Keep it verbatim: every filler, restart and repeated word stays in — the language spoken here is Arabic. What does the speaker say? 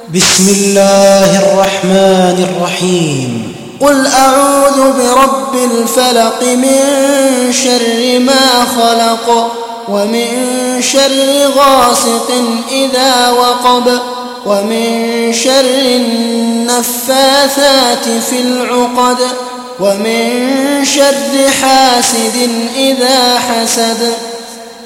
بسم الله الرحمن الرحيم. قل أعوذ برب الفلق من شر ما خلق ومن شر غاسق إذا وقب ومن شر النفاثات في العقد ومن شر حاسد إذا حسد.